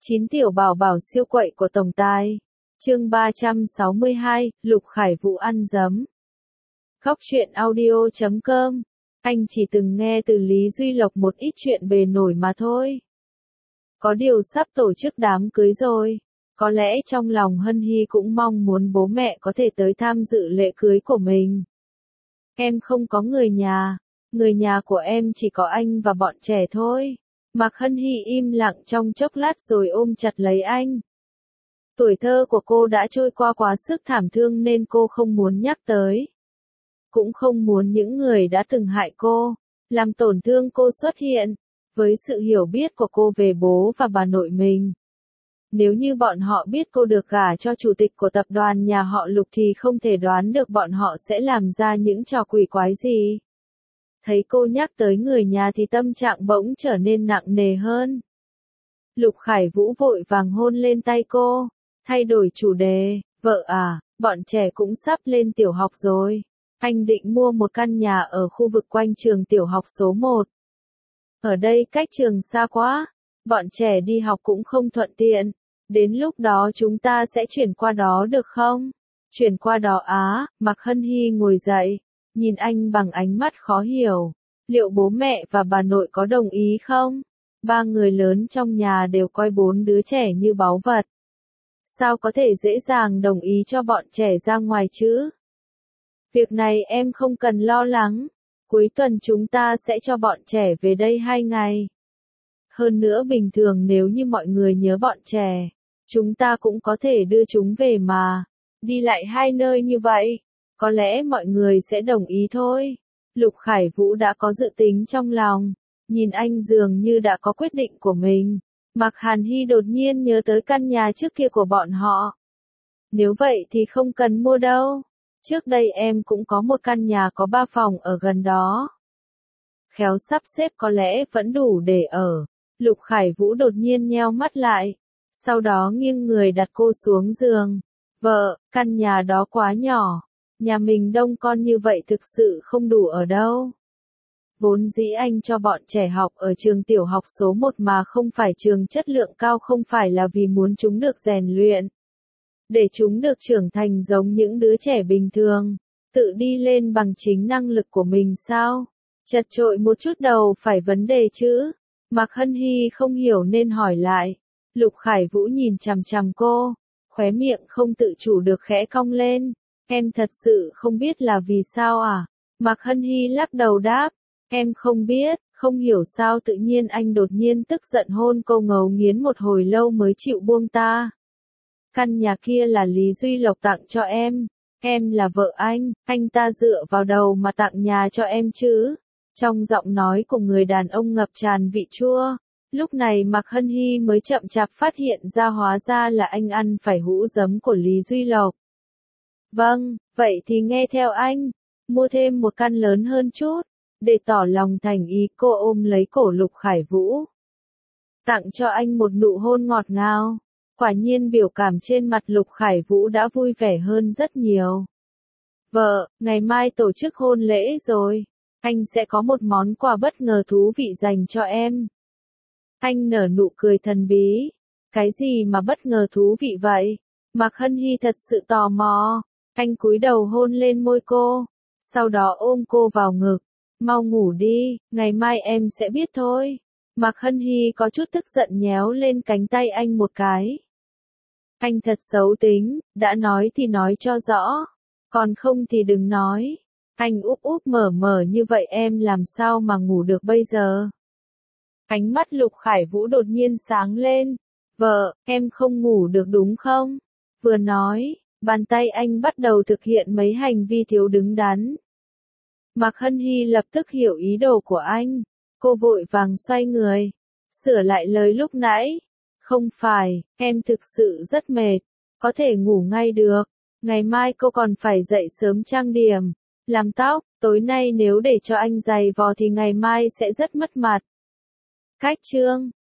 9 tiểu bảo bảo siêu quậy của tổng tài. Chương 362, Lục Khải Vũ ăn dấm. Khóc chuyện audio.com. Anh chỉ từng nghe từ Lý Duy Lộc một ít chuyện bề nổi mà thôi. Có điều sắp tổ chức đám cưới rồi. Có lẽ trong lòng Hân Hy cũng mong muốn bố mẹ có thể tới tham dự lễ cưới của mình. Em không có người nhà của em chỉ có anh và bọn trẻ thôi. Mạc Hân Hy im lặng trong chốc lát rồi ôm chặt lấy anh. Tuổi thơ của cô đã trôi qua quá sức thảm thương nên cô không muốn nhắc tới. Cũng không muốn những người đã từng hại cô, làm tổn thương cô xuất hiện. Với sự hiểu biết của cô về bố và bà nội mình, nếu như bọn họ biết cô được gả cho chủ tịch của tập đoàn nhà họ Lục thì không thể đoán được bọn họ sẽ làm ra những trò quỷ quái gì. Thấy cô nhắc tới người nhà thì tâm trạng bỗng trở nên nặng nề hơn. Lục Khải Vũ vội vàng hôn lên tay cô, thay đổi chủ đề, vợ à, bọn trẻ cũng sắp lên tiểu học rồi. Anh định mua một căn nhà ở khu vực quanh trường tiểu học số 1. Ở đây cách trường xa quá, bọn trẻ đi học cũng không thuận tiện. Đến lúc đó chúng ta sẽ chuyển qua đó được không? Chuyển qua đó á, Mạc Hân Hy ngồi dậy, nhìn anh bằng ánh mắt khó hiểu. Liệu bố mẹ và bà nội có đồng ý không? Ba người lớn trong nhà đều coi 4 đứa trẻ như báu vật. Sao có thể dễ dàng đồng ý cho bọn trẻ ra ngoài chứ? Việc này em không cần lo lắng. Cuối tuần chúng ta sẽ cho bọn trẻ về đây 2 ngày. Hơn nữa bình thường nếu như mọi người nhớ bọn trẻ, chúng ta cũng có thể đưa chúng về mà. Đi lại 2 nơi như vậy, có lẽ mọi người sẽ đồng ý thôi. Lục Khải Vũ đã có dự tính trong lòng, nhìn anh dường như đã có quyết định của mình. Mạc Hàn Hy đột nhiên nhớ tới căn nhà trước kia của bọn họ. Nếu vậy thì không cần mua đâu. Trước đây em cũng có một căn nhà có 3 phòng ở gần đó. Khéo sắp xếp có lẽ vẫn đủ để ở. Lục Khải Vũ đột nhiên nheo mắt lại, sau đó nghiêng người đặt cô xuống giường. Vợ, căn nhà đó quá nhỏ. Nhà mình đông con như vậy thực sự không đủ ở đâu. Vốn dĩ anh cho bọn trẻ học ở trường tiểu học số 1 mà không phải trường chất lượng cao, không phải là vì muốn chúng được rèn luyện, để chúng được trưởng thành giống những đứa trẻ bình thường, tự đi lên bằng chính năng lực của mình sao? Chật chội một chút đầu phải vấn đề chứ? Mạc Hân Hy không hiểu nên hỏi lại. Lục Khải Vũ nhìn chằm chằm cô, khóe miệng không tự chủ được khẽ cong lên. Em thật sự không biết là vì sao à? Mạc Hân Hy lắc đầu đáp. Em không biết, không hiểu sao tự nhiên anh đột nhiên tức giận hôn cô ngấu nghiến một hồi lâu mới chịu buông ta. Căn nhà kia là Lý Duy Lộc tặng cho em là vợ anh ta dựa vào đầu mà tặng nhà cho em chứ. Trong giọng nói của người đàn ông ngập tràn vị chua. Lúc này Mạc Hân Hy mới chậm chạp phát hiện ra hóa ra là anh ăn phải hũ giấm của Lý Duy Lộc. Vâng, vậy thì nghe theo anh, mua thêm một căn lớn hơn chút. Để tỏ lòng thành ý cô ôm lấy cổ Lục Khải Vũ, tặng cho anh một nụ hôn ngọt ngào. Quả nhiên biểu cảm trên mặt Lục Khải Vũ đã vui vẻ hơn rất nhiều. Vợ, ngày mai tổ chức hôn lễ rồi. Anh sẽ có một món quà bất ngờ thú vị dành cho em. Anh nở nụ cười thần bí. Cái gì mà bất ngờ thú vị vậy? Mạc Hân Hy thật sự tò mò. Anh cúi đầu hôn lên môi cô, sau đó ôm cô vào ngực. Mau ngủ đi, ngày mai em sẽ biết thôi. Mạc Hân Hy có chút tức giận nhéo lên cánh tay anh một cái. Anh thật xấu tính, đã nói thì nói cho rõ, còn không thì đừng nói. Anh úp úp mở mở như vậy em làm sao mà ngủ được bây giờ? Ánh mắt Lục Khải Vũ đột nhiên sáng lên. Vợ, em không ngủ được đúng không? Vừa nói, bàn tay anh bắt đầu thực hiện mấy hành vi thiếu đứng đắn. Mạc Hân Hy lập tức hiểu ý đồ của anh. Cô vội vàng xoay người, sửa lại lời lúc nãy. Không phải, em thực sự rất mệt, có thể ngủ ngay được. Ngày mai cô còn phải dậy sớm trang điểm, làm tóc, tối nay nếu để cho anh giày vò thì ngày mai sẽ rất mất mặt. Cách chương